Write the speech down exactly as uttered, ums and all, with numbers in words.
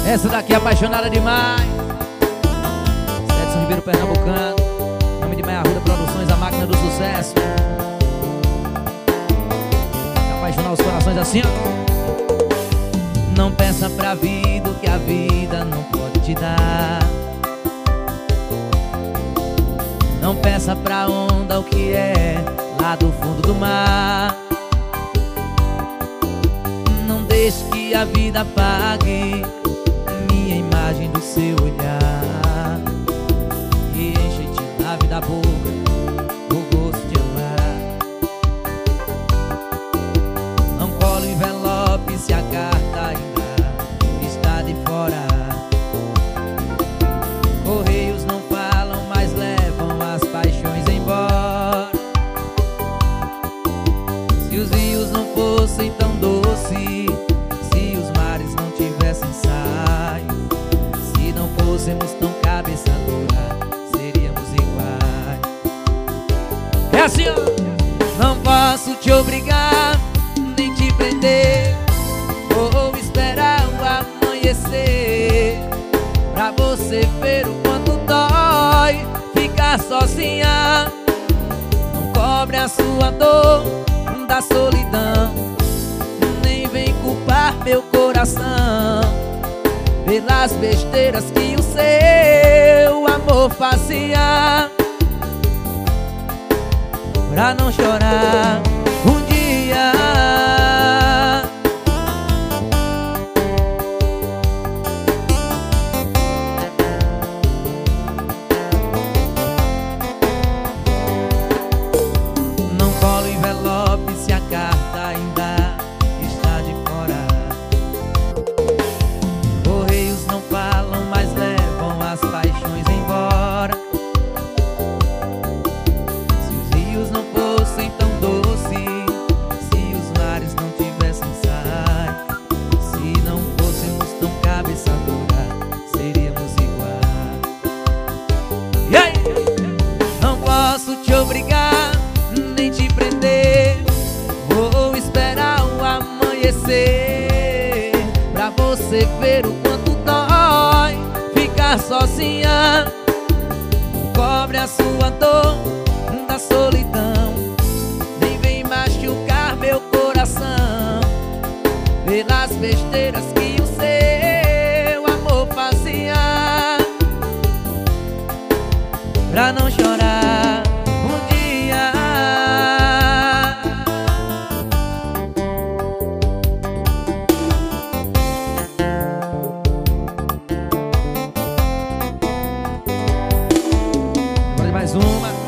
Essa daqui é apaixonada demais. Edson Ribeiro Pernambucano, nome de Maia Arruda Produções, a máquina do sucesso. Apaixonar os corações assim, ó. Não peça pra vida o que a vida não pode te dar. Não peça pra onda o que é lá do fundo do mar. Não deixe que a vida apague minha imagem do seu olhar e enche-te na vida boca o gosto de amar. Não cola o envelope se a carta ainda está de fora. Correios não falam, mas levam as paixões embora. Se os rios não fossem tão doces, se os mares não tivessem saio, se não fôssemos tão cabeça dura, seríamos iguais. É assim, ó. Não posso te obrigar, nem te prender. Vou esperar o amanhecer pra você ver o quanto dói ficar sozinha. Não cobre a sua dor da solidão, nem vem culpar meu coração pelas besteiras que o seu amor fazia. Pra não chorar um dia. Não cola o envelope se a carta ainda está de fora. Correios não falam, mas levam as paixões embora. Se os rios não fossem tão doces, se os mares não tivessem sais, se não fôssemos tão cabeça dura, seríamos iguais. E aí? Não posso te obrigar, nem te prender. Vou esperar o amanhecer pra você ver o quanto dói ficar sozinha. Cobre a sua dor da solidão, nem vem machucar meu coração pelas besteiras que o seu amor fazia. Pra não chorar um dia. Mais uma.